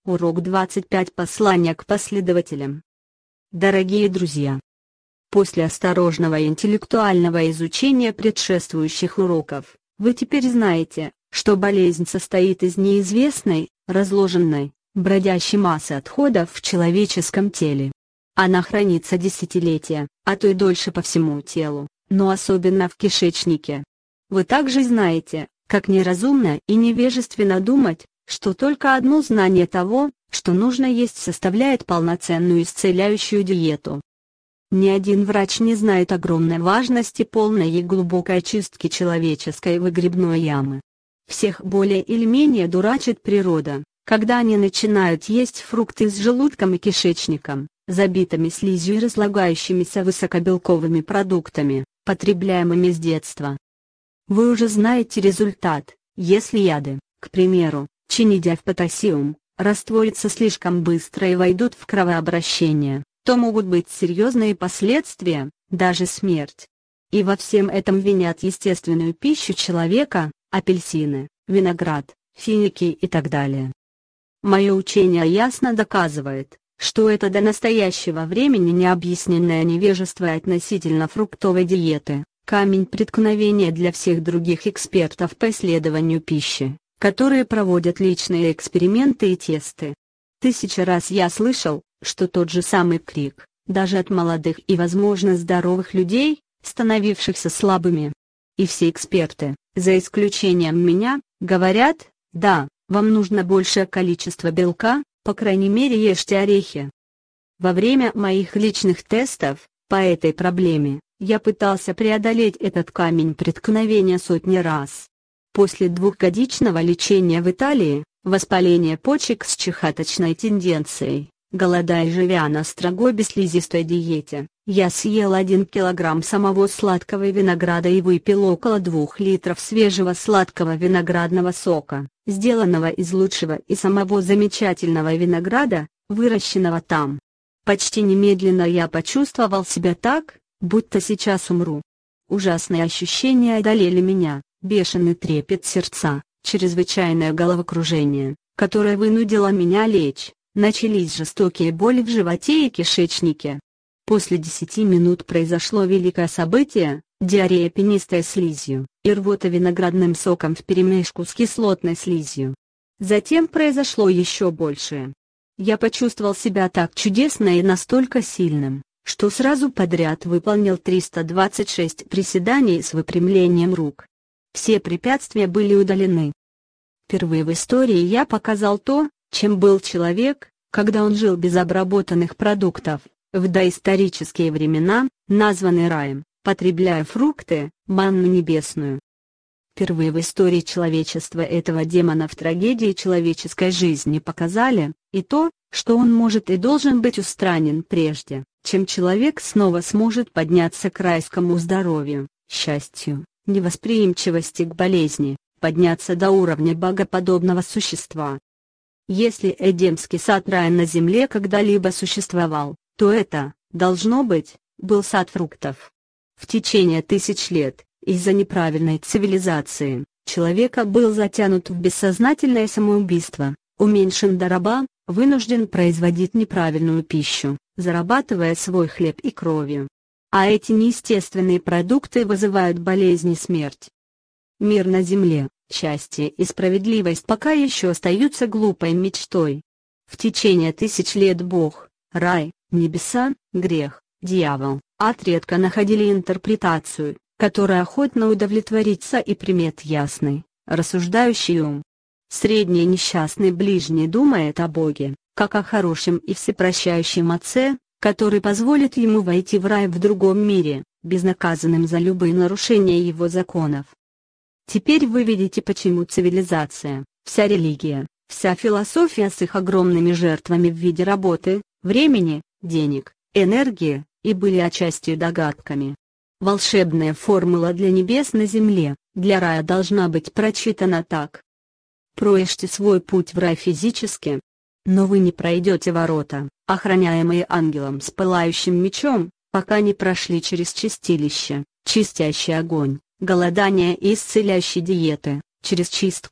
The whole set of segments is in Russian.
Урок 25. Послание к последователям. Дорогие друзья! После осторожного интеллектуального изучения предшествующих уроков, вы теперь знаете, что болезнь состоит из неизвестной, разложенной, бродящей массы отходов в человеческом теле. Она хранится десятилетия, а то и дольше по всему телу, но особенно в кишечнике. Вы также знаете, как неразумно и невежественно думать, что только одно знание того, что нужно есть, составляет полноценную исцеляющую диету. Ни один врач не знает огромной важности полной и глубокой очистки человеческой выгребной ямы. Всех более или менее дурачит природа, когда они начинают есть фрукты с желудком и кишечником, забитыми слизью и разлагающимися высокобелковыми продуктами, потребляемыми с детства. Вы уже знаете результат: если яды, к примеру, чинидиафпотасиум, растворятся слишком быстро и войдут в кровообращение, то могут быть серьезные последствия, даже смерть. И во всем этом винят естественную пищу человека, апельсины, виноград, финики и так далее. Мое учение ясно доказывает, что это до настоящего времени необъясненное невежество относительно фруктовой диеты – камень преткновения для всех других экспертов по исследованию пищи, которые проводят личные эксперименты и тесты. Тысячи раз я слышал, что тот же самый крик, даже от молодых и возможно здоровых людей, становившихся слабыми. И все эксперты, за исключением меня, говорят: да, вам нужно большее количество белка, по крайней мере ешьте орехи. Во время моих личных тестов по этой проблеме я пытался преодолеть этот камень преткновения сотни раз. После двухгодичного лечения в Италии, воспаления почек с чехоточной тенденцией, голодая и живя на строгой бесслизистой диете, я съел 1 килограмм самого сладкого винограда и выпил около 2 литров свежего сладкого виноградного сока, сделанного из лучшего и самого замечательного винограда, выращенного там. Почти немедленно я почувствовал себя так, будто сейчас умру. Ужасные ощущения одолели меня. Бешеный трепет сердца, чрезвычайное головокружение, которое вынудило меня лечь, начались жестокие боли в животе и кишечнике. После 10 минут произошло великое событие: диарея пенистой слизью, и рвота виноградным соком вперемешку с кислотной слизью. Затем произошло еще большее. Я почувствовал себя так чудесно и настолько сильным, что сразу подряд выполнил 326 приседаний с выпрямлением рук. Все препятствия были удалены. Впервые в истории я показал то, чем был человек, когда он жил без обработанных продуктов, в доисторические времена, названный раем, потребляя фрукты, манну небесную. Впервые в истории человечества этого демона в трагедии человеческой жизни показали, и то, что он может и должен быть устранен прежде, чем человек снова сможет подняться к райскому здоровью, счастью, невосприимчивости к болезни, подняться до уровня богоподобного существа. Если Эдемский сад рая на земле когда-либо существовал, то это, должно быть, был сад фруктов. В течение тысяч лет, из-за неправильной цивилизации, человека был затянут в бессознательное самоубийство, уменьшен до раба, вынужден производить неправильную пищу, зарабатывая свой хлеб и кровью. А эти неестественные продукты вызывают болезнь и смерть. Мир на земле, счастье и справедливость пока еще остаются глупой мечтой. В течение тысяч лет Бог, рай, небеса, грех, дьявол, ад редко находили интерпретацию, которая охотно удовлетворится и примет ясный, рассуждающий ум. Средний несчастный ближний думает о Боге, как о хорошем и всепрощающем Отце, который позволит ему войти в рай в другом мире, безнаказанным за любые нарушения его законов. Теперь вы видите, почему цивилизация, вся религия, вся философия с их огромными жертвами в виде работы, времени, денег, энергии, и были отчасти догадками. Волшебная формула для небес на земле, для рая должна быть прочитана так. Проешьте свой путь в рай физически, но вы не пройдете ворота, охраняемые ангелом с пылающим мечом, пока не прошли через чистилище, чистящий огонь, голодание и исцеляющие диеты, через чистку,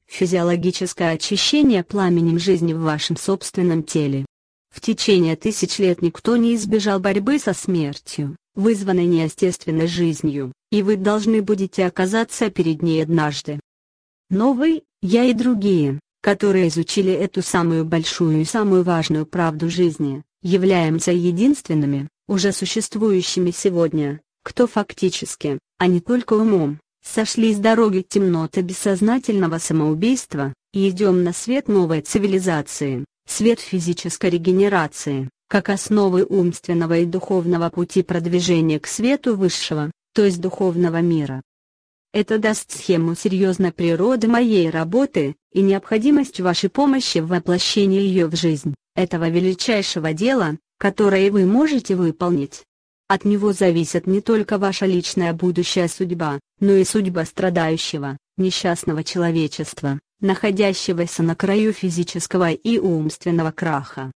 физиологическое очищение пламенем жизни в вашем собственном теле. В течение тысяч лет никто не избежал борьбы со смертью, вызванной неестественной жизнью, и вы должны будете оказаться перед ней однажды. Но вы, я и другие, которые изучили эту самую большую и самую важную правду жизни, являемся единственными, уже существующими сегодня, кто фактически, а не только умом, сошли с дороги темноты бессознательного самоубийства, и идем на свет новой цивилизации, свет физической регенерации, как основы умственного и духовного пути продвижения к свету высшего, то есть духовного мира. Это даст схему серьезной природы моей работы, и необходимость вашей помощи в воплощении ее в жизнь, этого величайшего дела, которое вы можете выполнить. От него зависит не только ваша личная будущая судьба, но и судьба страдающего, несчастного человечества, находящегося на краю физического и умственного краха.